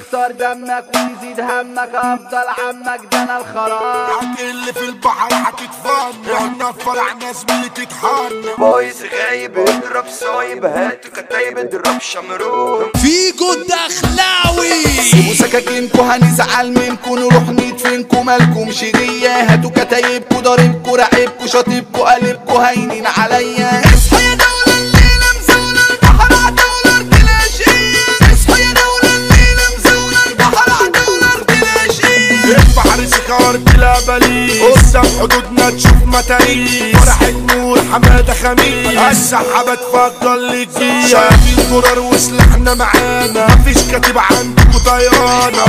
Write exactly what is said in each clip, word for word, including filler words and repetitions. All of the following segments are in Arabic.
يكسر دمك ويزيد همك افضل عمك ده انا الخلاص. هتقل في البحر هتتفن احنا فرعنا زميلي تتحن. بايظ غايب اضرب صايب هاتوا كتايب اضرب شمرون. فيجو الدخلاوي سيبوا سكاكينكو هنزعل منكو نروح ندفنكو مالكمش غيا. هاتوا كتايبكو ضاربكو راقبكو شاطبكو قلبكو هاينين عليا. اصحى يا دولة الليلة مزولة البحر عدولة ارض العشية. اصحى يا دولة الليلة مزولة البحر عدولة ارض العشية. البحر سكار بلا بليل قدام حدودنا تشوف متاريس. فرحة نور حمادة خميس السحابة تفضل للجيش. شايفين درر وسلاحنا معانا مفيش كاتب عندكو طيانة.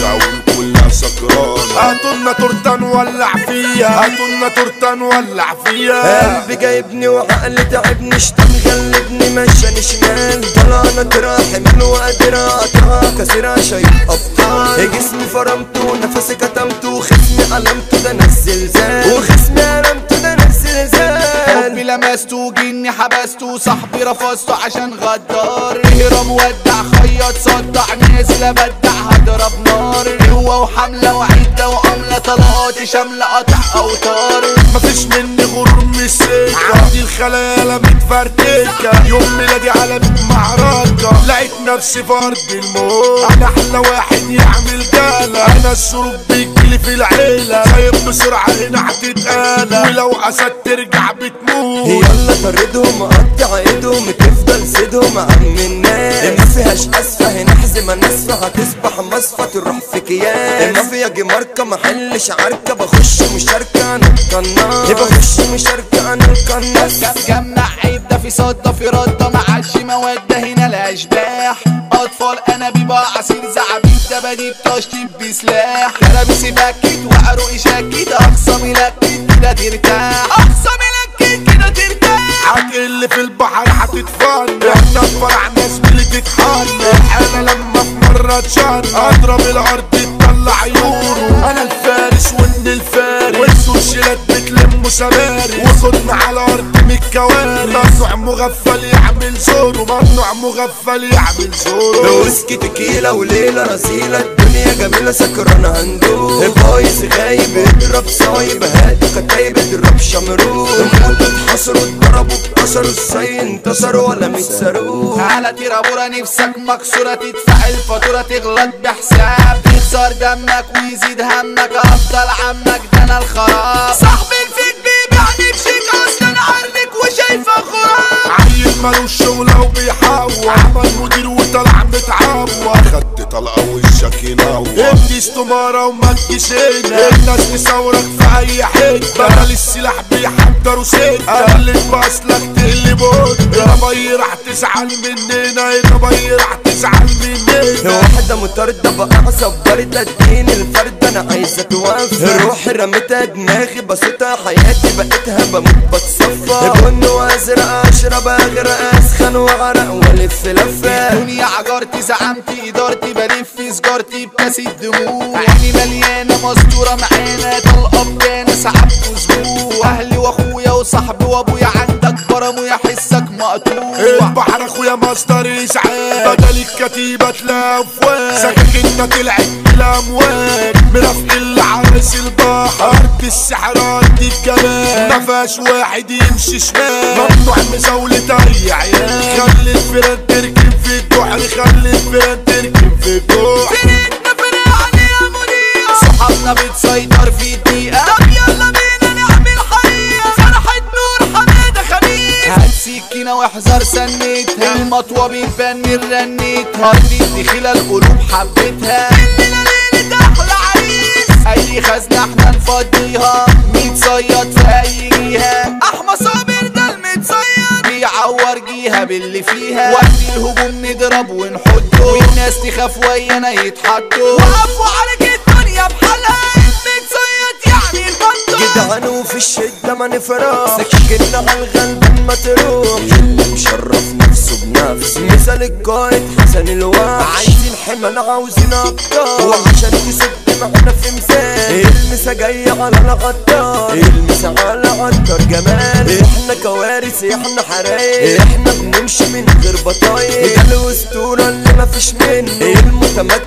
كلها سكرانة هاتولنا تورته نولع فيها. هاتولنا تورته نولع فيها. قلبي جايبني وعقلي تعبني شتم غلبني مشاني شمال. طلعنا تراحي من وقادر اقطعها كسرها شايف ابطال. جسمي فرمته نفسي كتمته خصمي قلمته ده ناس زلزال. وخصمي قلمته ده ناس زلزال. حبي لمسته جني حبسته صاحبي رفضته عشان غدار. هرم ودع خيط صدع نازل بدع هضرب نار. هو وحملة وعدة وعملة طلقاتي شاملة قطع اوتار. مفيش مني غرور من السكة عندي الخلايا متفرتكة. يوم ميلادي علامة معركة لقيت نفسي فرد الموت. انا احلى واحد يعمل جالة. انا الشروب بيجيلي في العيلة. سايب بسرعة هنا هتتقالى ولو اسد ترجع بتموت. يلا طردهم قطع ايدهم تفضل سيدهم عم الناس. ما فيهاش اسفة هنا احزمة ناسفة هتصبح مصفى تروح في كياس. ما فيها جي ماركة محلش عركة بخش مشاركة انا القناص. بخش مشاركة انا القناص. جمع عيب ده في صدى في ردة معادش مودة هنا الاشباح. اطفال انابيب عصير زعبيب دباديب تشطيب بسلاح. كرابيسي بكت وعروقي شكت اخصامي لكت كده ترتاح. اخصامي لكت كده ترتاح. هتقل في البحر هتتفن احنا فرعنا زميلي تتحن. انا لما في مرة اتشن اضرب الارض تطلع يورو. انا الفارس وان الفارس وانتو الشلات بتلموا سماري. وصلنا على ارض من الكوارث. ممنوع مغفل يعمل زورو. ممنوع مغفل يعمل زورو. ويسكي تكيلة وليلة رسيلة الدنيا جميلة سكرانة هندوب. بايظ غايب اضرب صايب هاتوا كتايب اضرب شمرون. موتوا اتحصروا اتضربوا اتكسروا ازاي انتصروا ولا متسروه. على تيرابورا نفسك مكسورة تدفع الفاتورة تغلط بحساب. يخسر دمك ويزيد همك افضل عمك ده انا الخلاص. صاحبي الفيك بيبيعني بشيك اصلا عارفك وشايفه خراب. عيل مالوش شغلة وبيحور. عمل مدير وطلع متعور. خدت طلقة وشك ينور. ابني استمارة وما تجيش هنا. الناس تصورك في اي حتة. بدل السلاح بيحضروا ستة. قلت باصلك تقلب هدى. يا باي راح تزعل مننا. يا باي راح تزعل مننا. واحدة مطاردة بقى صبرت اديني الفرد انا عايزة توفى. روحي رميتها دماغي بسيطة حياتي بقيتها بموت بتصفى. بن وازرق اشرب اغرق اسخن وعرق والف لفة. الدنيا عجرتي زعمتي ادارتي بلف سجارتي بكاس الدموع. عيني مليانة مستورة معانا طلقة بدانا سحبت اسبوع. اهلي واخويا وصاحبي وابويا عندك برم ويحسك مقطوع. البحر اخويا مصدر اسعاف. بدل الكتيبة تلفوان. سكاكيننا طلعت بلا امواج. مرافق العرس البحر. ارض السحر ارض الجمال. مفيهاش واحد يمشي شمال. ممنوع مزاولة اي عيال. خلي الفيران تركب في الجحر. خلي الفيران تركب في الجحر. فرقنا فرقنا يا منير. صحابنا بتسيطر في دقيقة. طب يلا بينا نعمل حقيقة. فرحة نور حمادة خميس. هات سكينة واحذر سنتها. المطوة بتبني رنتها. ارض الدخيلة القلوب حبتها. الليلة ليلة احلى عريس. اي خزنة احنا نفضيها. متصيد في اي جهة. احمى صابر ده المتصيد بيعور جيها باللي فيها. وقت الهجوم نضرب ونحطه. والناس تخاف ويانا يتحطوا. وقفوا على الدنيا بحالها. المتصيد يعني البطل. جدعان وفي الشدة ما نفرح. سككنا على الغلب ما تروح. اللي مشرف نفسه بنفسه مثل القائد حسن الواحد. عايزين حمل عاوزين ابطال. وعشان تسد معنا في مثال. المسا جاية على الغدار. المسا على عطر جمال. احنا كوارث احنا حرايق. احنا بنمشي من غير بطايق. ده الاسطورة اللي مفيش منه. المتمكن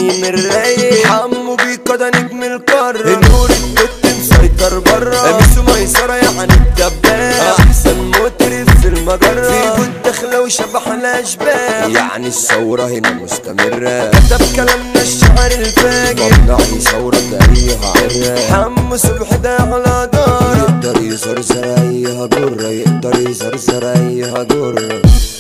نايم الرايق حمو بيكا ده نجم القارة نور التوت مسيطر برا ميسو ميسرة يعني الدباب احسن مطرب في المجرة في جود داخلة وشبح الاشباح يعني الثورة هنا مستمرة كتب كلامنا الشعر الفاجر ممنوع ثورة تاريخها عرة حمو صبحي ده على دار يقدر يزرزر ايها جرة يقدر يزرزر ايها جرة